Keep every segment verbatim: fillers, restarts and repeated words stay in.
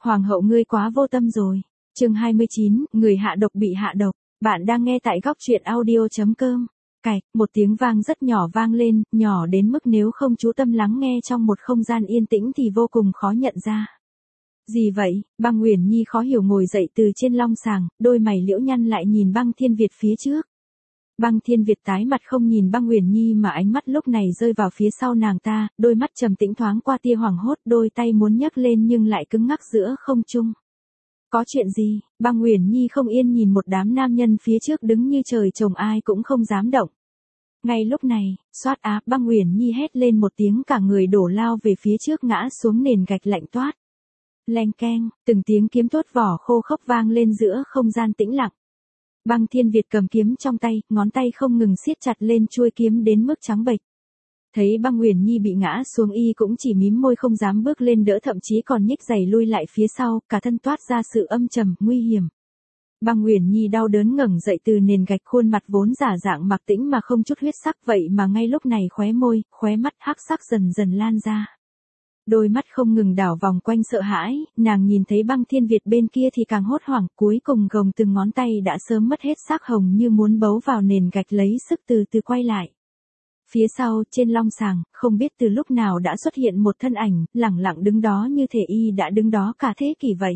Hoàng hậu ngươi quá vô tâm rồi. Chương hai mươi chín, người hạ độc bị hạ độc. Bạn đang nghe tại góc truyện audio chấm com. Cạch, một tiếng vang rất nhỏ vang lên, nhỏ đến mức nếu không chú tâm lắng nghe trong một không gian yên tĩnh thì vô cùng khó nhận ra. Gì vậy? Băng Uyển Nhi khó hiểu ngồi dậy từ trên long sàng, đôi mày liễu nhăn lại nhìn Băng Thiên Việt phía trước. Băng Thiên Việt tái mặt không nhìn Băng Uyển Nhi mà ánh mắt lúc này rơi vào phía sau nàng ta, đôi mắt trầm tĩnh thoáng qua tia hoảng hốt, đôi tay muốn nhấc lên nhưng lại cứng ngắc giữa không trung. Có chuyện gì? Băng Uyển Nhi không yên nhìn một đám nam nhân phía trước đứng như trời trồng ai cũng không dám động. Ngay lúc này, xoát á, Băng Uyển Nhi hét lên một tiếng, cả người đổ lao về phía trước ngã xuống nền gạch lạnh toát. Leng keng, từng tiếng kiếm tuốt vỏ khô khốc vang lên giữa không gian tĩnh lặng. Băng Thiên Việt cầm kiếm trong tay, ngón tay không ngừng siết chặt lên chuôi kiếm đến mức trắng bệch. Thấy Băng Uyển Nhi bị ngã xuống y cũng chỉ mím môi không dám bước lên đỡ, thậm chí còn nhích giày lui lại phía sau, cả thân toát ra sự âm trầm, nguy hiểm. Băng Uyển Nhi đau đớn ngẩng dậy từ nền gạch, khuôn mặt vốn giả dạng mặc tĩnh mà không chút huyết sắc, vậy mà ngay lúc này khóe môi, khóe mắt hắc sắc dần dần lan ra. Đôi mắt không ngừng đảo vòng quanh sợ hãi, nàng nhìn thấy Băng Thiên Việt bên kia thì càng hốt hoảng, cuối cùng gồng từng ngón tay đã sớm mất hết sắc hồng như muốn bấu vào nền gạch lấy sức từ từ quay lại. Phía sau, trên long sàng, không biết từ lúc nào đã xuất hiện một thân ảnh, lẳng lặng đứng đó như thể y đã đứng đó cả thế kỷ vậy.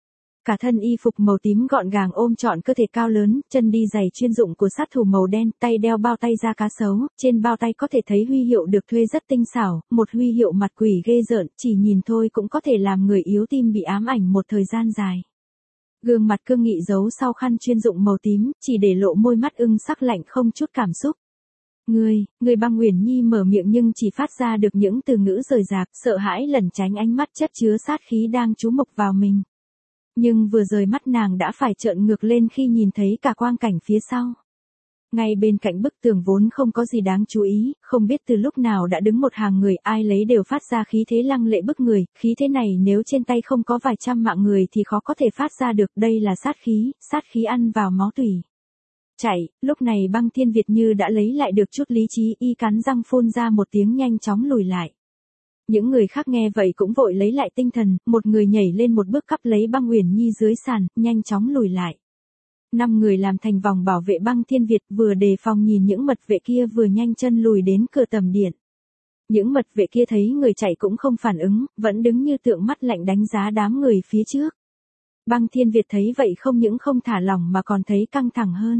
Cả thân y phục màu tím gọn gàng ôm trọn cơ thể cao lớn, chân đi giày chuyên dụng của sát thủ màu đen, tay đeo bao tay da cá sấu, trên bao tay có thể thấy huy hiệu được thuê rất tinh xảo, một huy hiệu mặt quỷ ghê rợn, chỉ nhìn thôi cũng có thể làm người yếu tim bị ám ảnh một thời gian dài. Gương mặt cương nghị giấu sau khăn chuyên dụng màu tím, chỉ để lộ môi mắt ưng sắc lạnh không chút cảm xúc. Người, người Băng Uyển Nhi mở miệng nhưng chỉ phát ra được những từ ngữ rời rạc, sợ hãi lẩn tránh ánh mắt chất chứa sát khí đang chú mục vào mình. Nhưng vừa rời mắt nàng đã phải trợn ngược lên khi nhìn thấy cả quang cảnh phía sau. Ngay bên cạnh bức tường vốn không có gì đáng chú ý, không biết từ lúc nào đã đứng một hàng người, ai lấy đều phát ra khí thế lăng lệ bức người, khí thế này nếu trên tay không có vài trăm mạng người thì khó có thể phát ra được, đây là sát khí, sát khí ăn vào máu tủy. Chạy, lúc này Băng Thiên Việt như đã lấy lại được chút lý trí, y cắn răng phun ra một tiếng nhanh chóng lùi lại. Những người khác nghe vậy cũng vội lấy lại tinh thần, một người nhảy lên một bước cắp lấy Băng Uyển Nhi dưới sàn, nhanh chóng lùi lại. Năm người làm thành vòng bảo vệ Băng Thiên Việt, vừa đề phòng nhìn những mật vệ kia vừa nhanh chân lùi đến cửa tầm điện. Những mật vệ kia thấy người chạy cũng không phản ứng, vẫn đứng như tượng mắt lạnh đánh giá đám người phía trước. Băng Thiên Việt thấy vậy không những không thả lỏng mà còn thấy căng thẳng hơn.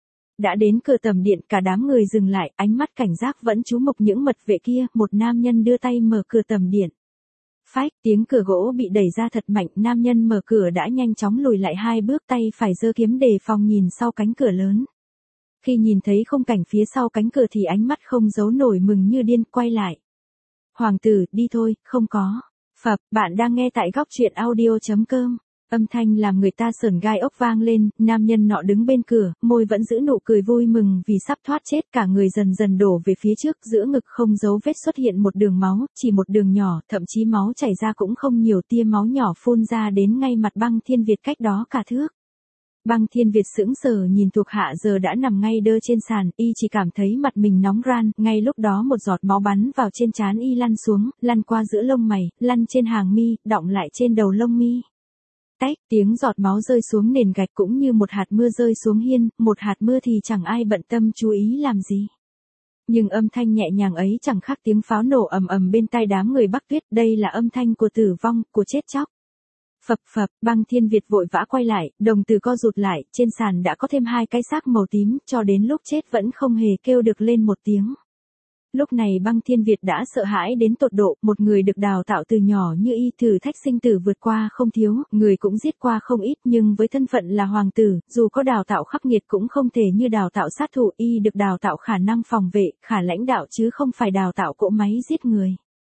Đã đến cửa tầm điện, cả đám người dừng lại, ánh mắt cảnh giác vẫn chú mục những mật vệ kia, một nam nhân đưa tay mở cửa tầm điện. Phách, tiếng cửa gỗ bị đẩy ra thật mạnh, nam nhân mở cửa đã nhanh chóng lùi lại hai bước, tay phải giơ kiếm đề phòng nhìn sau cánh cửa lớn. Khi nhìn thấy khung cảnh phía sau cánh cửa thì ánh mắt không giấu nổi mừng như điên, quay lại. Hoàng tử, đi thôi, không có. Phập, bạn đang nghe tại góc truyện audio chấm com. Âm thanh làm người ta sởn gai ốc vang lên, nam nhân nọ đứng bên cửa, môi vẫn giữ nụ cười vui mừng vì sắp thoát chết, cả người dần dần đổ về phía trước, giữa ngực không dấu vết xuất hiện một đường máu, chỉ một đường nhỏ, thậm chí máu chảy ra cũng không nhiều, tia máu nhỏ phun ra đến ngay mặt Băng Thiên Việt cách đó cả thước. Băng Thiên Việt sững sờ nhìn thuộc hạ giờ đã nằm ngay đơ trên sàn, y chỉ cảm thấy mặt mình nóng ran, ngay lúc đó một giọt máu bắn vào trên trán y lăn xuống, lăn qua giữa lông mày, lăn trên hàng mi, đọng lại trên đầu lông mi. Tách, tiếng giọt máu rơi xuống nền gạch cũng như một hạt mưa rơi xuống hiên, một hạt mưa thì chẳng ai bận tâm chú ý làm gì. Nhưng âm thanh nhẹ nhàng ấy chẳng khác tiếng pháo nổ ầm ầm bên tai đám người Bắc Tuyết, đây là âm thanh của tử vong, của chết chóc. Phập phập, Băng Thiên Việt vội vã quay lại, đồng tử co rụt lại, trên sàn đã có thêm hai cái xác màu tím, cho đến lúc chết vẫn không hề kêu được lên một tiếng. Lúc này Băng Thiên Việt đã sợ hãi đến tột độ, một người được đào tạo từ nhỏ như y, thử thách sinh tử vượt qua không thiếu, người cũng giết qua không ít, nhưng với thân phận là hoàng tử, dù có đào tạo khắc nghiệt cũng không thể như đào tạo sát thủ, y được đào tạo khả năng phòng vệ, khả lãnh đạo chứ không phải đào tạo cỗ máy giết người.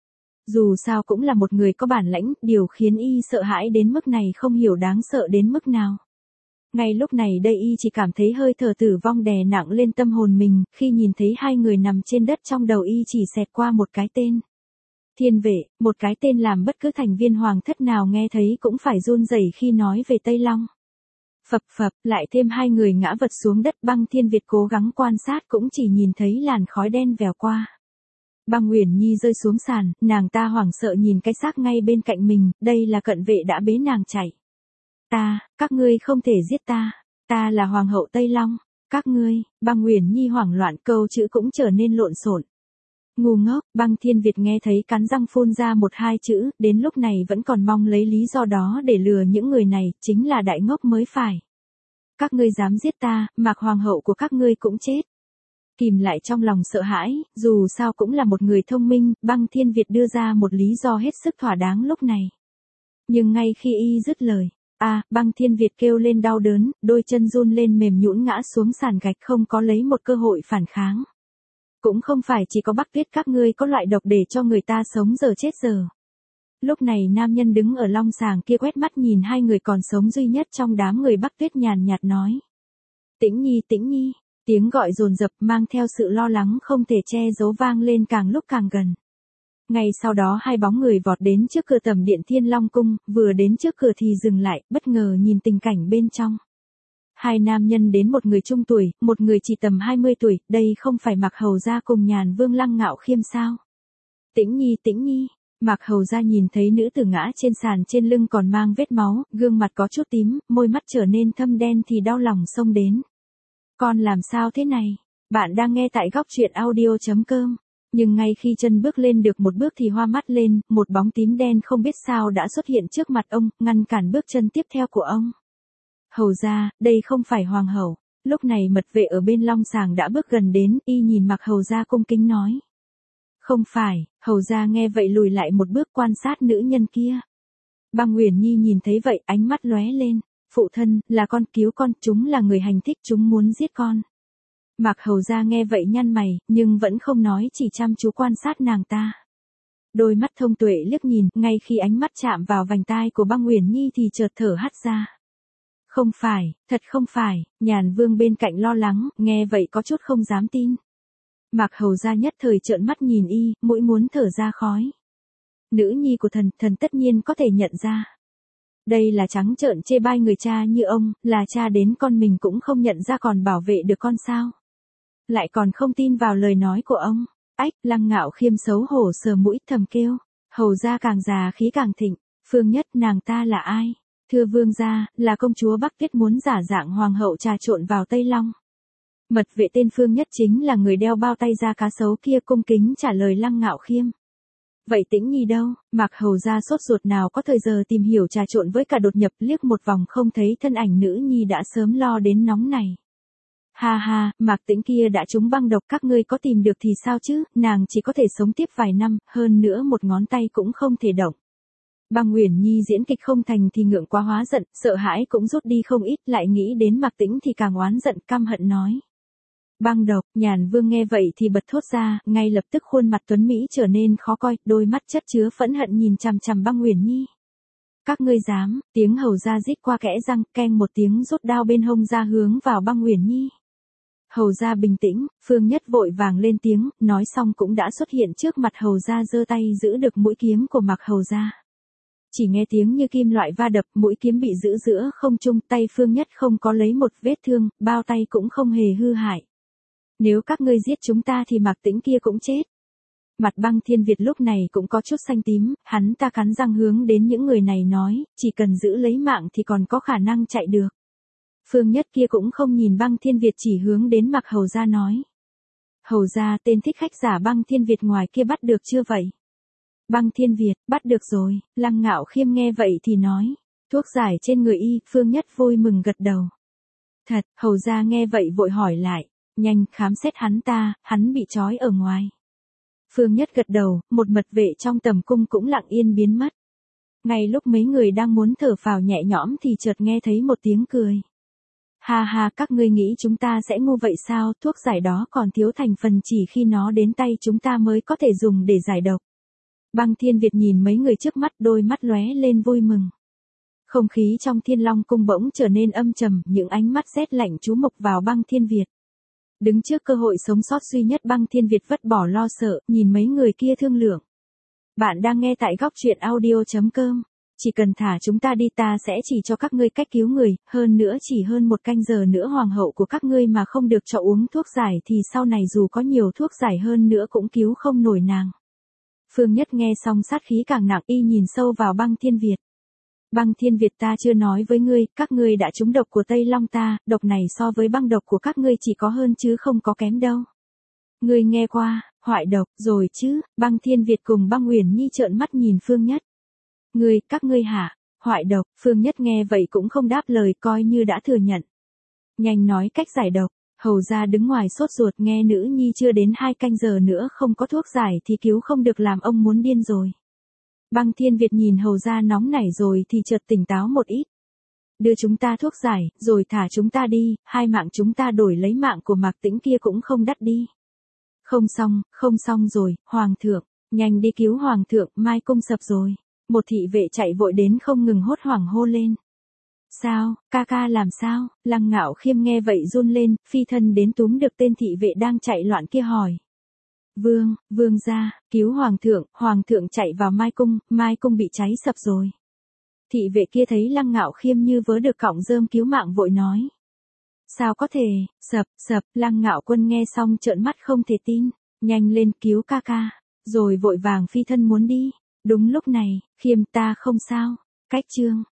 Dù sao cũng là một người có bản lãnh, điều khiến y sợ hãi đến mức này không hiểu đáng sợ đến mức nào. Ngay lúc này đây y chỉ cảm thấy hơi thở tử vong đè nặng lên tâm hồn mình, khi nhìn thấy hai người nằm trên đất trong đầu y chỉ xẹt qua một cái tên. Thiên vệ, một cái tên làm bất cứ thành viên hoàng thất nào nghe thấy cũng phải run rẩy khi nói về Tây Long. Phập phập, lại thêm hai người ngã vật xuống đất. Băng Thiên Việt cố gắng quan sát cũng chỉ nhìn thấy làn khói đen vèo qua. Băng Uyển Nhi rơi xuống sàn, nàng ta hoảng sợ nhìn cái xác ngay bên cạnh mình, đây là cận vệ đã bế nàng chạy. Ta, các ngươi không thể giết ta, ta là hoàng hậu Tây Long, các ngươi, Băng Uyển Nhi hoảng loạn, câu chữ cũng trở nên lộn xộn. Ngu ngốc, Băng Thiên Việt nghe thấy cắn răng phun ra một hai chữ, đến lúc này vẫn còn mong lấy lý do đó để lừa những người này, chính là đại ngốc mới phải. Các ngươi dám giết ta, Mạc hoàng hậu của các ngươi cũng chết. Kìm lại trong lòng sợ hãi, dù sao cũng là một người thông minh, Băng Thiên Việt đưa ra một lý do hết sức thỏa đáng lúc này. Nhưng ngay khi y dứt lời, a, Băng Thiên Việt kêu lên đau đớn, đôi chân run lên mềm nhũn ngã xuống sàn gạch, không có lấy một cơ hội phản kháng. Cũng không phải chỉ có Bắc Tuyết các ngươi có loại độc để cho người ta sống giờ chết giờ. Lúc này nam nhân đứng ở long sàng kia quét mắt nhìn hai người còn sống duy nhất trong đám người, Bắc Tuyết nhàn nhạt nói. Tĩnh Nhi, Tĩnh Nhi, tiếng gọi dồn dập mang theo sự lo lắng không thể che giấu vang lên càng lúc càng gần. Ngay sau đó hai bóng người vọt đến trước cửa tầm điện Thiên Long Cung, vừa đến trước cửa thì dừng lại, bất ngờ nhìn tình cảnh bên trong. Hai nam nhân đến, một người trung tuổi, một người chỉ tầm hai mươi tuổi, đây không phải Mạc Hầu Gia cùng Nhàn Vương Lăng Ngạo Khiêm sao? Tĩnh Nhi, Tĩnh Nhi, Mạc Hầu Gia nhìn thấy nữ tử ngã trên sàn, trên lưng còn mang vết máu, gương mặt có chút tím, môi mắt trở nên thâm đen thì đau lòng xông đến. Con làm sao thế này? Bạn đang nghe tại góc truyện audio chấm com. Nhưng ngay khi chân bước lên được một bước thì hoa mắt lên, một bóng tím đen không biết sao đã xuất hiện trước mặt ông, ngăn cản bước chân tiếp theo của ông. Hầu gia, đây không phải hoàng hậu. Lúc này mật vệ ở bên long sàng đã bước gần đến, y nhìn Mạc Hầu Gia cung kính nói. Không phải, Hầu gia nghe vậy lùi lại một bước quan sát nữ nhân kia. Băng Uyển Nhi nhìn thấy vậy, ánh mắt lóe lên. Phụ thân, là con, cứu con, chúng là người hành thích, chúng muốn giết con. Mạc Hầu Gia nghe vậy nhăn mày, nhưng vẫn không nói, chỉ chăm chú quan sát nàng ta. Đôi mắt thông tuệ liếc nhìn, ngay khi ánh mắt chạm vào vành tai của Băng Uyển Nhi thì chợt thở hắt ra. Không phải, thật không phải, Nhàn Vương bên cạnh lo lắng, nghe vậy có chút không dám tin. Mạc Hầu Gia nhất thời trợn mắt nhìn y, mũi muốn thở ra khói. Nữ nhi của thần, thần tất nhiên có thể nhận ra. Đây là trắng trợn chê bai người cha như ông, là cha đến con mình cũng không nhận ra còn bảo vệ được con sao. Lại còn không tin vào lời nói của ông. Ách, Lăng Ngạo Khiêm xấu hổ sờ mũi thầm kêu. Hầu gia càng già khí càng thịnh. Phương Nhất, nàng ta là ai? Thưa vương gia, là công chúa Bắc Tuyết muốn giả dạng hoàng hậu trà trộn vào Tây Long. Mật vệ tên Phương Nhất chính là người đeo bao tay da cá sấu kia, cung kính trả lời Lăng Ngạo Khiêm. Vậy Tĩnh Nhi đâu? Mạc Hầu Gia sốt ruột nào có thời giờ tìm hiểu trà trộn với cả đột nhập, liếc một vòng không thấy thân ảnh nữ nhi đã sớm lo đến nóng này. Ha ha, Mạc Tĩnh kia đã trúng băng độc, các ngươi có tìm được thì sao chứ, nàng chỉ có thể sống tiếp vài năm, hơn nữa một ngón tay cũng không thể động. Băng Uyển Nhi diễn kịch không thành thì ngượng quá hóa giận, sợ hãi cũng rút đi không ít, lại nghĩ đến Mạc Tĩnh thì càng oán giận, căm hận nói. Băng độc, Nhàn Vương nghe vậy thì bật thốt ra, ngay lập tức khuôn mặt tuấn Mỹ trở nên khó coi, đôi mắt chất chứa phẫn hận nhìn chằm chằm Băng Uyển Nhi. Các ngươi dám, tiếng Hầu Gia rít qua kẽ răng, keng một tiếng rút đao bên hông ra hướng vào Băng Uyển Nhi. Hầu Gia bình tĩnh, Phương Nhất vội vàng lên tiếng, nói xong cũng đã xuất hiện trước mặt Hầu Gia, giơ tay giữ được mũi kiếm của Mạc Hầu Gia. Chỉ nghe tiếng như kim loại va đập, mũi kiếm bị giữ giữa không trung, tay Phương Nhất không có lấy một vết thương, bao tay cũng không hề hư hại. Nếu các ngươi giết chúng ta thì Mạc Tĩnh kia cũng chết. Mặt Băng Thiên Việt lúc này cũng có chút xanh tím, hắn ta cắn răng hướng đến những người này nói, chỉ cần giữ lấy mạng thì còn có khả năng chạy được. Phương Nhất kia cũng không nhìn Băng Thiên Việt, chỉ hướng đến Mạc Hầu Gia nói. Hầu Gia, tên thích khách giả Băng Thiên Việt ngoài kia bắt được chưa vậy? Băng Thiên Việt, bắt được rồi. Lăng Ngạo Khiêm nghe vậy thì nói. Thuốc giải trên người y, Phương Nhất vui mừng gật đầu. Thật, Hầu Gia nghe vậy vội hỏi lại. Nhanh, khám xét hắn ta, hắn bị trói ở ngoài. Phương Nhất gật đầu, một mật vệ trong tầm cung cũng lặng yên biến mất. Ngay lúc mấy người đang muốn thở phào nhẹ nhõm thì chợt nghe thấy một tiếng cười. Ha ha, các ngươi nghĩ chúng ta sẽ ngu vậy sao, thuốc giải đó còn thiếu thành phần chỉ khi nó đến tay chúng ta mới có thể dùng để giải độc. Băng Thiên Việt nhìn mấy người trước mắt, đôi mắt lóe lên vui mừng. Không khí trong Thiên Long Cung bỗng trở nên âm trầm, những ánh mắt rét lạnh chú mục vào Băng Thiên Việt. Đứng trước cơ hội sống sót duy nhất, Băng Thiên Việt vứt bỏ lo sợ, nhìn mấy người kia thương lượng. Bạn đang nghe tại góc truyện audio chấm com. Chỉ cần thả chúng ta đi ta sẽ chỉ cho các ngươi cách cứu người, hơn nữa chỉ hơn một canh giờ nữa hoàng hậu của các ngươi mà không được cho uống thuốc giải thì sau này dù có nhiều thuốc giải hơn nữa cũng cứu không nổi nàng. Phương Nhất nghe xong sát khí càng nặng, y nhìn sâu vào Băng Thiên Việt. Băng Thiên Việt, ta chưa nói với ngươi, các ngươi đã trúng độc của Tây Long ta, độc này so với băng độc của các ngươi chỉ có hơn chứ không có kém đâu. Ngươi nghe qua, hoại độc, rồi chứ? Băng Thiên Việt cùng Băng Uyển Nhi trợn mắt nhìn Phương Nhất. Ngươi, các ngươi hả? Hoại độc, Phương Nhất nghe vậy cũng không đáp lời, coi như đã thừa nhận. Nhanh nói cách giải độc. Hầu ra đứng ngoài sốt ruột nghe nữ nhi chưa đến hai canh giờ nữa không có thuốc giải thì cứu không được làm ông muốn điên rồi. Băng Thiên Việt nhìn hầu ra nóng nảy rồi thì chợt tỉnh táo một ít. Đưa chúng ta thuốc giải, rồi thả chúng ta đi, hai mạng chúng ta đổi lấy mạng của Mạc Tĩnh kia cũng không đắt đi. Không xong, không xong rồi, Hoàng thượng, nhanh đi cứu Hoàng thượng, Mai cung sập rồi. Một thị vệ chạy vội đến không ngừng hốt hoảng hô lên. Sao, ca ca làm sao? Lăng Ngạo Khiêm nghe vậy run lên, phi thân đến túm được tên thị vệ đang chạy loạn kia hỏi. Vương, vương gia, cứu Hoàng thượng, Hoàng thượng chạy vào Mai cung, Mai cung bị cháy sập rồi. Thị vệ kia thấy Lăng Ngạo Khiêm như vớ được cọng rơm cứu mạng vội nói. Sao có thể, sập, sập, Lăng Ngạo Quân nghe xong trợn mắt không thể tin, nhanh lên cứu ca ca, rồi vội vàng phi thân muốn đi. Đúng lúc này, Khiêm ta không sao, cách chương.